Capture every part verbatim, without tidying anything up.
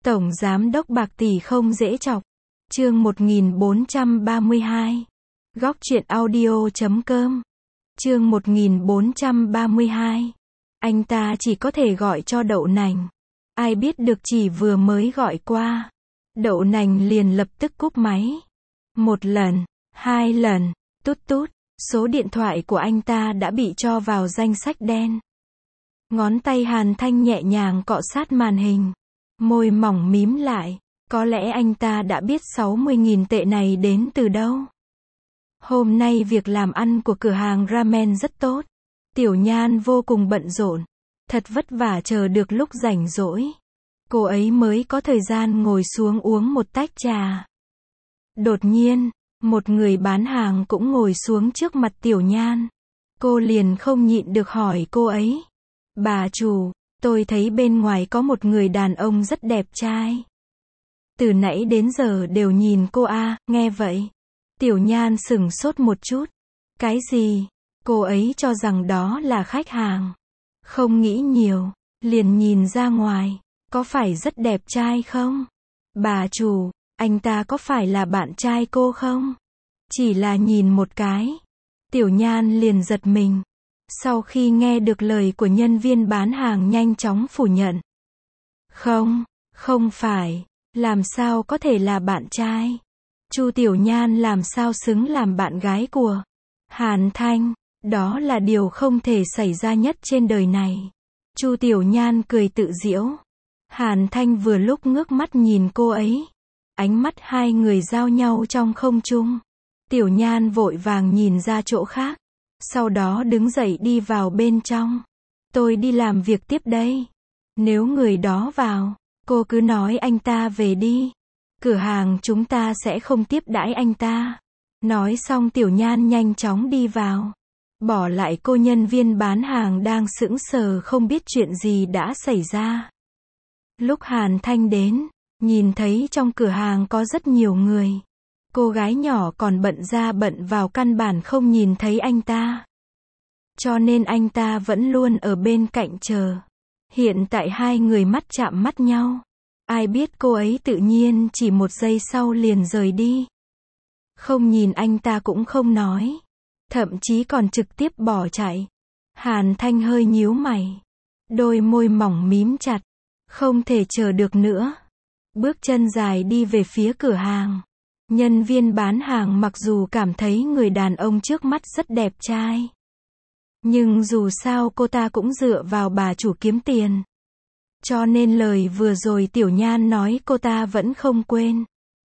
Tổng giám đốc bạc tỷ không dễ chọc. Chương một nghìn bốn trăm ba mươi hai. Góc truyện audio chấm com. Chương một nghìn bốn trăm ba mươi hai. Anh ta chỉ có thể gọi cho Đậu Nành. Ai biết được chỉ vừa mới gọi qua, Đậu Nành liền lập tức cúp máy. Một lần, hai lần, tút tút, số điện thoại của anh ta đã bị cho vào danh sách đen. Ngón tay Hàn Thanh nhẹ nhàng cọ sát màn hình, môi mỏng mím lại. Có lẽ anh ta đã biết sáu mươi nghìn tệ này đến từ đâu. Hôm nay việc làm ăn của cửa hàng ramen rất tốt. Tiểu Nhan vô cùng bận rộn, thật vất vả chờ được lúc rảnh rỗi, cô ấy mới có thời gian ngồi xuống uống một tách trà. Đột nhiên, một người bán hàng cũng ngồi xuống trước mặt Tiểu Nhan. Cô liền không nhịn được hỏi cô ấy: "Bà chủ, tôi thấy bên ngoài có một người đàn ông rất đẹp trai. Từ nãy đến giờ đều nhìn cô à." Nghe vậy, Tiểu Nhan sửng sốt một chút. Cái gì? Cô ấy cho rằng đó là khách hàng. Không nghĩ nhiều, liền nhìn ra ngoài. Có phải rất đẹp trai không? Bà chủ, anh ta có phải là bạn trai cô không? Chỉ là nhìn một cái, Tiểu Nhan liền giật mình. Sau khi nghe được lời của nhân viên bán hàng nhanh chóng phủ nhận. Không, không phải. Làm sao có thể là bạn trai? Chu Tiểu Nhan làm sao xứng làm bạn gái của Hàn Thanh? Đó là điều không thể xảy ra nhất trên đời này. Chu Tiểu Nhan cười tự giễu. Hàn Thanh vừa lúc ngước mắt nhìn cô ấy. Ánh mắt hai người giao nhau trong không trung. Tiểu Nhan vội vàng nhìn ra chỗ khác, sau đó đứng dậy đi vào bên trong. Tôi đi làm việc tiếp đây. Nếu người đó vào, cô cứ nói anh ta về đi. Cửa hàng chúng ta sẽ không tiếp đãi anh ta. Nói xong Tiểu Nhan nhanh chóng đi vào, bỏ lại cô nhân viên bán hàng đang sững sờ không biết chuyện gì đã xảy ra. Lúc Hàn Thanh đến, nhìn thấy trong cửa hàng có rất nhiều người. Cô gái nhỏ còn bận ra bận vào căn bản không nhìn thấy anh ta. Cho nên anh ta vẫn luôn ở bên cạnh chờ. Hiện tại hai người mắt chạm mắt nhau. Ai biết cô ấy tự nhiên chỉ một giây sau liền rời đi. Không nhìn anh ta cũng không nói. Thậm chí còn trực tiếp bỏ chạy. Hàn Thanh hơi nhíu mày. Đôi môi mỏng mím chặt. Không thể chờ được nữa. Bước chân dài đi về phía cửa hàng. Nhân viên bán hàng mặc dù cảm thấy người đàn ông trước mắt rất đẹp trai, nhưng dù sao cô ta cũng dựa vào bà chủ kiếm tiền. Cho nên lời vừa rồi Tiểu Nhan nói cô ta vẫn không quên.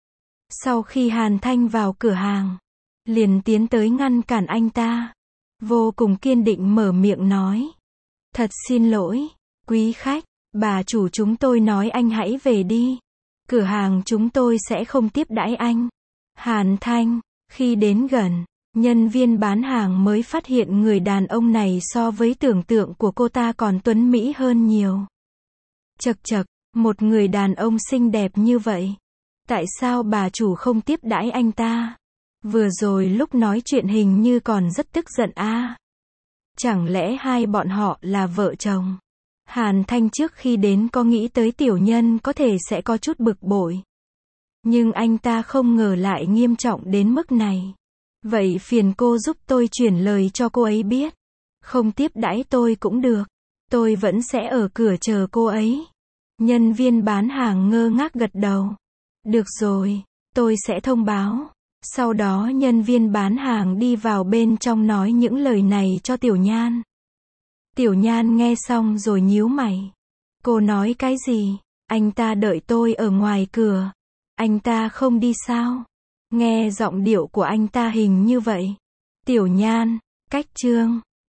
Sau khi Hàn Thanh vào cửa hàng, liền tiến tới ngăn cản anh ta. Vô cùng kiên định mở miệng nói. Thật xin lỗi, quý khách, bà chủ chúng tôi nói anh hãy về đi. Cửa hàng chúng tôi sẽ không tiếp đãi anh. Hàn Thanh, khi đến gần, nhân viên bán hàng mới phát hiện người đàn ông này so với tưởng tượng của cô ta còn tuấn mỹ hơn nhiều. Chậc chậc, một người đàn ông xinh đẹp như vậy. Tại sao bà chủ không tiếp đãi anh ta? Vừa rồi lúc nói chuyện hình như còn rất tức giận a. À? Chẳng lẽ hai bọn họ là vợ chồng? Hàn Thanh trước khi đến có nghĩ tới tiểu nhân có thể sẽ có chút bực bội. Nhưng anh ta không ngờ lại nghiêm trọng đến mức này. Vậy phiền cô giúp tôi chuyển lời cho cô ấy biết. Không tiếp đãi tôi cũng được. Tôi vẫn sẽ ở cửa chờ cô ấy. Nhân viên bán hàng ngơ ngác gật đầu. Được rồi, tôi sẽ thông báo. Sau đó nhân viên bán hàng đi vào bên trong nói những lời này cho Tiểu Nhan. Tiểu Nhan nghe xong rồi nhíu mày. Cô nói cái gì? Anh ta đợi tôi ở ngoài cửa. Anh ta không đi sao? Nghe giọng điệu của anh ta hình như vậy. Tiểu Nhan, cách chương.